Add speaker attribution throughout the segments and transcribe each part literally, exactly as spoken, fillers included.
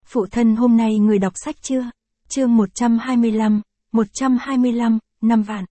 Speaker 1: Phụ thân hôm nay người đọc sách chưa? Chương một trăm hai mươi lăm, một trăm hai mươi lăm, năm vạn.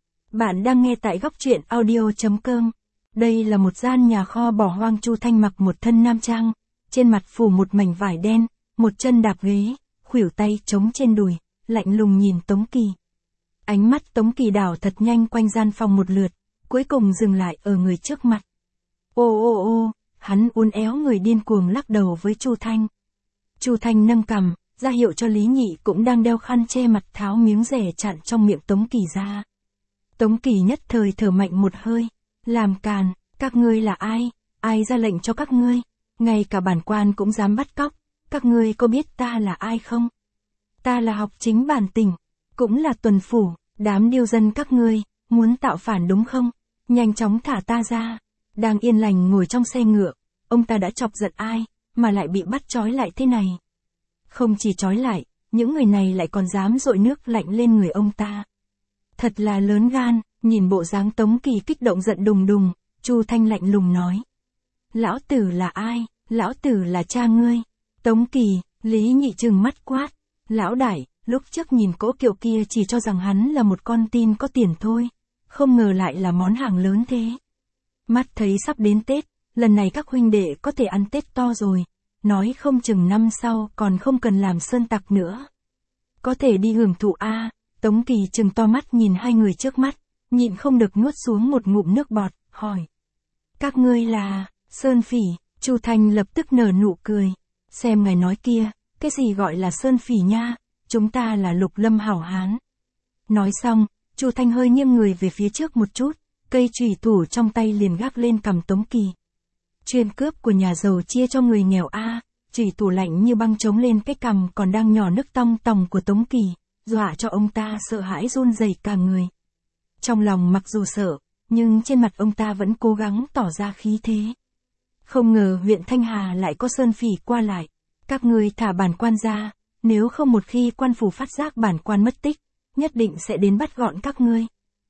Speaker 1: Bạn đang nghe tại góc truyện audio.com. Đây là một gian nhà kho bỏ hoang. Chu Thanh mặc một thân nam trang, trên mặt phủ một mảnh vải đen, một chân đạp ghế, khuỷu tay chống trên đùi, lạnh lùng nhìn Tống Kỳ. Ánh mắt Tống Kỳ đảo thật nhanh quanh gian phòng một lượt, cuối cùng dừng lại ở người trước mặt. Ô ô ô, hắn uốn éo người điên cuồng lắc đầu với Chu Thanh. Chu Thanh nâng cằm, ra hiệu cho Lý Nhị cũng đang đeo khăn che mặt tháo miếng rẻ chặn trong miệng Tống Kỳ ra. Tống Kỳ nhất thời thở mạnh một hơi, làm càn, các ngươi là ai, ai ra lệnh cho các ngươi, ngay cả bản quan cũng dám bắt cóc, các ngươi có biết ta là ai không? Ta là Học Chính bản tỉnh, cũng là tuần phủ, đám điêu dân các ngươi, muốn tạo phản đúng không? Nhanh chóng thả ta ra. Đang yên lành ngồi trong xe ngựa, ông ta đã chọc giận ai, mà lại bị bắt trói lại thế này. Không chỉ trói lại, những người này lại còn dám dội nước lạnh lên người ông ta. Thật là lớn gan, nhìn bộ dáng Tống Kỳ kích động giận đùng đùng, Chu Thanh lạnh lùng nói. Lão tử là ai? Lão tử là cha ngươi. Tống Kỳ, Lý Nhị trừng mắt quát. Lão đại, lúc trước nhìn Cố Kiệu kia chỉ cho rằng hắn là một con tin có tiền thôi, không ngờ lại là món hàng lớn thế. Mắt thấy sắp đến Tết, lần này các huynh đệ có thể ăn Tết to rồi, nói không chừng năm sau còn không cần làm sơn tặc nữa. Có thể đi hưởng thụ a. À, Tống Kỳ trừng to mắt nhìn hai người trước mắt, nhịn không được nuốt xuống một ngụm nước bọt, hỏi. Các ngươi là, Sơn Phỉ? Chu Thanh lập tức nở nụ cười. Xem ngài nói kia, cái gì gọi là Sơn Phỉ nha, chúng ta là Lục Lâm hảo hán. Nói xong, Chu Thanh hơi nghiêng người về phía trước một chút, cây chùy thủ trong tay liền gác lên cằm Tống Kỳ. Chuyên cướp của nhà giàu chia cho người nghèo a. À, chùy thủ lạnh như băng chống lên cái cằm còn đang nhỏ nước tong tòng của Tống Kỳ, dọa cho ông ta sợ hãi run rẩy cả người. Trong lòng mặc dù sợ, nhưng trên mặt ông ta vẫn cố gắng tỏ ra khí thế. Không ngờ huyện Thanh Hà lại có Sơn Phỉ qua lại. Các ngươi thả bản quan ra, nếu không một khi quan phủ phát giác bản quan mất tích, nhất định sẽ đến bắt gọn các ngươi.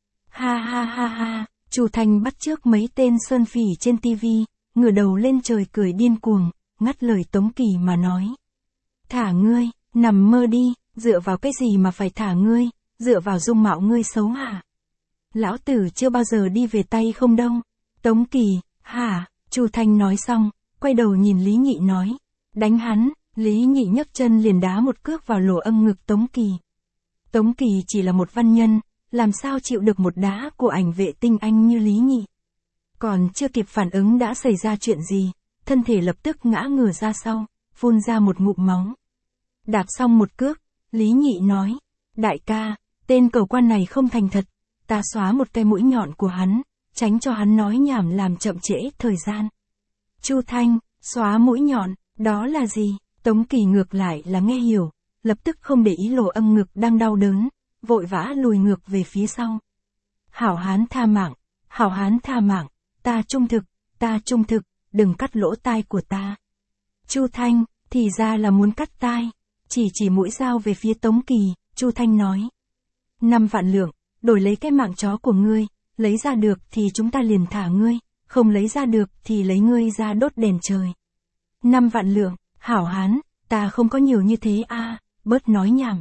Speaker 1: Ha ha ha ha, Chu Thanh bắt chước mấy tên Sơn Phỉ trên tivi, ngửa đầu lên trời cười điên cuồng, ngắt lời Tống Kỳ mà nói. Thả ngươi, nằm mơ đi, dựa vào cái gì mà phải thả ngươi, dựa vào dung mạo ngươi xấu hả? Lão tử chưa bao giờ đi về tay không đâu. Tống Kỳ, hả? Chu Thanh nói xong, quay đầu nhìn Lý Nhị nói. Đánh hắn. Lý Nhị nhấc chân liền đá một cước vào lỗ âm ngực Tống Kỳ. Tống Kỳ chỉ là một văn nhân, làm sao chịu được một đá của ảnh vệ tinh anh như Lý Nhị. Còn chưa kịp phản ứng đã xảy ra chuyện gì, thân thể lập tức ngã ngửa ra sau, phun ra một ngụm máu. Đạp xong một cước, Lý Nhị nói, đại ca, tên cẩu quan này không thành thật, ta xóa một cái mũi nhọn của hắn, tránh cho hắn nói nhảm làm chậm trễ thời gian. Chu Thanh, xóa mũi nhọn, đó là gì? Tống Kỳ ngược lại là nghe hiểu, lập tức không để ý lỗ âm ngực đang đau đớn, vội vã lùi ngược về phía sau. Hảo hán tha mạng, hảo hán tha mạng, ta trung thực, ta trung thực, đừng cắt lỗ tai của ta. Chu Thanh, thì ra là muốn cắt tai, chỉ chỉ mũi dao về phía Tống Kỳ, Chu Thanh nói. Năm vạn lượng, đổi lấy cái mạng chó của ngươi, lấy ra được thì chúng ta liền thả ngươi, không lấy ra được thì lấy ngươi ra đốt đèn trời. Năm vạn lượng, hảo hán, ta không có nhiều như thế a. À, bớt nói nhảm.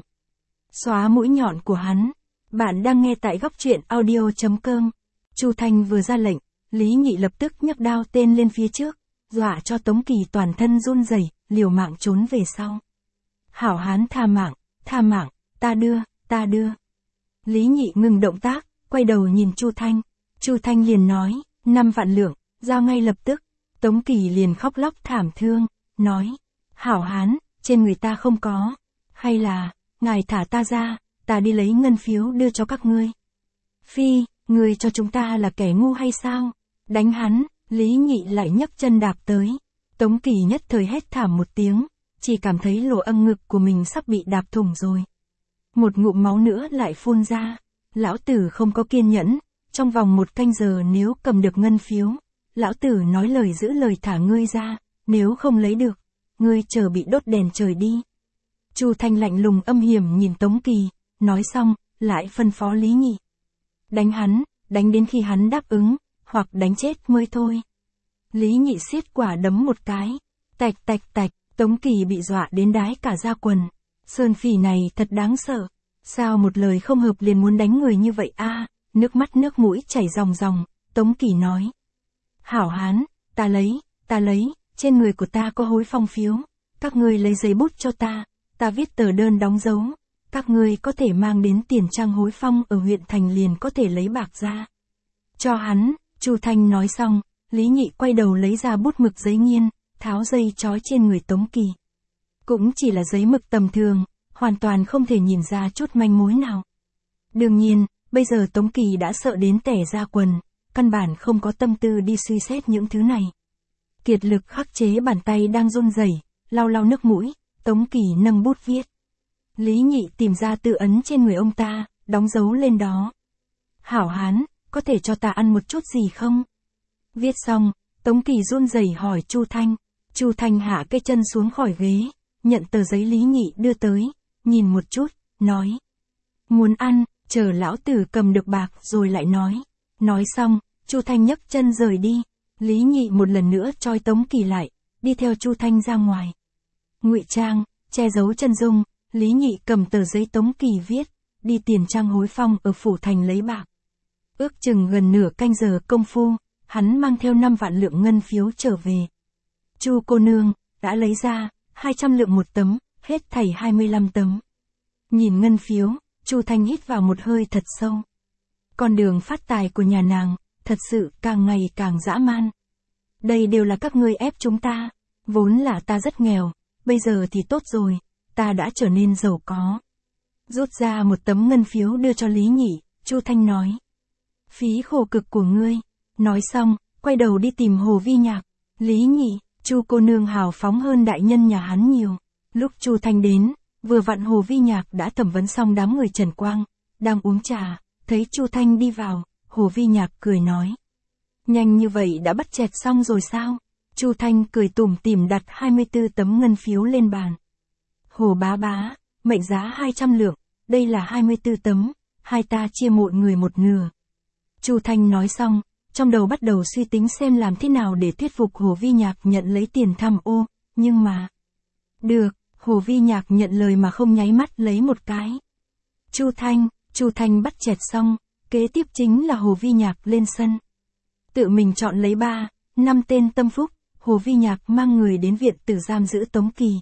Speaker 1: Xóa mũi nhọn của hắn. Bạn đang nghe tại góc truyện audio.com. Chu Thanh vừa ra lệnh, Lý Nhị lập tức nhấc đao tên lên phía trước, dọa cho Tống Kỳ toàn thân run rẩy, liều mạng trốn về sau. Hảo hán tha mạng, tha mạng, ta đưa, ta đưa. Lý Nhị ngừng động tác, quay đầu nhìn Chu Thanh. Chu Thanh liền nói, năm vạn lượng, giao ngay lập tức. Tống Kỳ liền khóc lóc thảm thương, nói, hảo hán, trên người ta không có. Hay là, ngài thả ta ra, ta đi lấy ngân phiếu đưa cho các ngươi. Phi, ngươi cho chúng ta là kẻ ngu hay sao? Đánh hắn. Lý Nhị lại nhấc chân đạp tới. Tống Kỳ nhất thời hét thảm một tiếng, chỉ cảm thấy lỗ âm ngực của mình sắp bị đạp thủng rồi. Một ngụm máu nữa lại phun ra. Lão tử không có kiên nhẫn, trong vòng một canh giờ nếu cầm được ngân phiếu, lão tử nói lời giữ lời thả ngươi ra, nếu không lấy được, ngươi chờ bị đốt đèn trời đi. Chu Thanh lạnh lùng âm hiểm nhìn Tống Kỳ, nói xong, lại phân phó Lý Nhị. Đánh hắn, đánh đến khi hắn đáp ứng, hoặc đánh chết mới thôi. Lý Nhị siết quả đấm một cái, tạch tạch tạch, Tống Kỳ bị dọa đến đái cả da quần. Sơn Phỉ này thật đáng sợ. Sao một lời không hợp liền muốn đánh người như vậy a? Nước mắt nước mũi chảy ròng ròng, Tống Kỳ nói. Hảo hán, ta lấy, ta lấy, trên người của ta có hối phong phiếu. Các ngươi lấy giấy bút cho ta, ta viết tờ đơn đóng dấu. Các ngươi có thể mang đến tiền trang hối phong ở huyện thành liền có thể lấy bạc ra. Cho hắn, Chu Thanh nói xong, Lý Nhị quay đầu lấy ra bút mực giấy nghiên, tháo dây trói trên người Tống Kỳ. Cũng chỉ là giấy mực tầm thường, hoàn toàn không thể nhìn ra chút manh mối nào. Đương nhiên, bây giờ Tống Kỳ đã sợ đến tẻ ra quần, căn bản không có tâm tư đi suy xét những thứ này. Kiệt lực khắc chế bàn tay đang run rẩy, lau lau nước mũi, Tống Kỳ nâng bút viết. Lý Nhị tìm ra tự ấn trên người ông ta, đóng dấu lên đó. Hảo hán, có thể cho ta ăn một chút gì không? Viết xong, Tống Kỳ run rẩy hỏi Chu Thanh. Chu Thanh hạ cái chân xuống khỏi ghế, nhận tờ giấy Lý Nhị đưa tới, nhìn một chút, nói. Muốn ăn, chờ lão tử cầm được bạc rồi lại nói. Nói xong, Chu Thanh nhấc chân rời đi. Lý Nhị một lần nữa trói Tống Kỳ lại, đi theo Chu Thanh ra ngoài. Ngụy trang, che giấu chân dung, Lý Nhị cầm tờ giấy Tống Kỳ viết, đi tiền trang hối phong ở phủ thành lấy bạc. Ước chừng gần nửa canh giờ công phu, hắn mang theo năm vạn lượng ngân phiếu trở về. Chu cô nương, đã lấy ra, hai trăm lượng một tấm, hết thảy hai mươi lăm tấm. Nhìn ngân phiếu, Chu Thanh hít vào một hơi thật sâu. Con đường phát tài của nhà nàng, thật sự càng ngày càng dã man. Đây đều là các ngươi ép chúng ta, vốn là ta rất nghèo, bây giờ thì tốt rồi, ta đã trở nên giàu có. Rút ra một tấm ngân phiếu đưa cho Lý Nhị, Chu Thanh nói. Phí khổ cực của ngươi. Nói xong, quay đầu đi tìm Hồ Vi Nhạc. Lý Nhị, Chu cô nương hào phóng hơn đại nhân nhà hắn nhiều. Lúc Chu Thanh đến, vừa vặn Hồ Vi Nhạc đã thẩm vấn xong đám người Trần Quang, đang uống trà, thấy Chu Thanh đi vào, Hồ Vi Nhạc cười nói. Nhanh như vậy đã bắt chẹt xong rồi sao? Chu Thanh cười tủm tỉm đặt hai mươi tư tấm ngân phiếu lên bàn. Hồ bá bá, mệnh giá hai trăm lượng, đây là hai mươi tư tấm, hai ta chia mỗi người một nửa. Chu Thanh nói xong, trong đầu bắt đầu suy tính xem làm thế nào để thuyết phục Hồ Vi Nhạc nhận lấy tiền tham ô, nhưng mà... Được, Hồ Vi Nhạc nhận lời mà không nháy mắt lấy một cái. Chu Thanh, Chu Thanh bắt chẹt xong, kế tiếp chính là Hồ Vi Nhạc lên sân. Tự mình chọn lấy ba, năm tên tâm phúc, Hồ Vi Nhạc mang người đến viện tử giam giữ Tống Kỳ.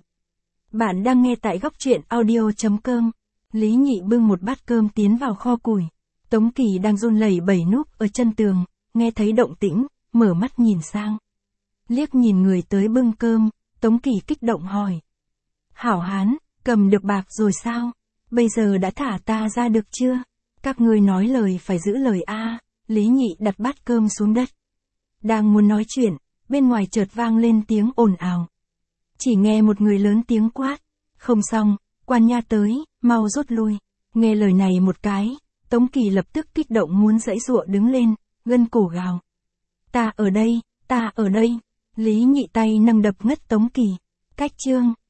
Speaker 1: Bạn đang nghe tại góc truyện audio chấm com. Lý Nhị bưng một bát cơm tiến vào kho củi. Tống Kỳ đang run lẩy bẩy núp ở chân tường, nghe thấy động tĩnh, mở mắt nhìn sang. Liếc nhìn người tới bưng cơm, Tống Kỳ kích động hỏi. Hảo hán, cầm được bạc rồi sao? Bây giờ đã thả ta ra được chưa? Các ngươi nói lời phải giữ lời a. Lý Nhị đặt bát cơm xuống đất. Đang muốn nói chuyện, bên ngoài chợt vang lên tiếng ồn ào. Chỉ nghe một người lớn tiếng quát. Không xong, quan nha tới, mau rút lui. Nghe lời này một cái, Tống Kỳ lập tức kích động muốn giãy giụa đứng lên, gân cổ gào. Ta ở đây, ta ở đây. Lý Nhị tay nâng đập ngất Tống Kỳ. Cách chương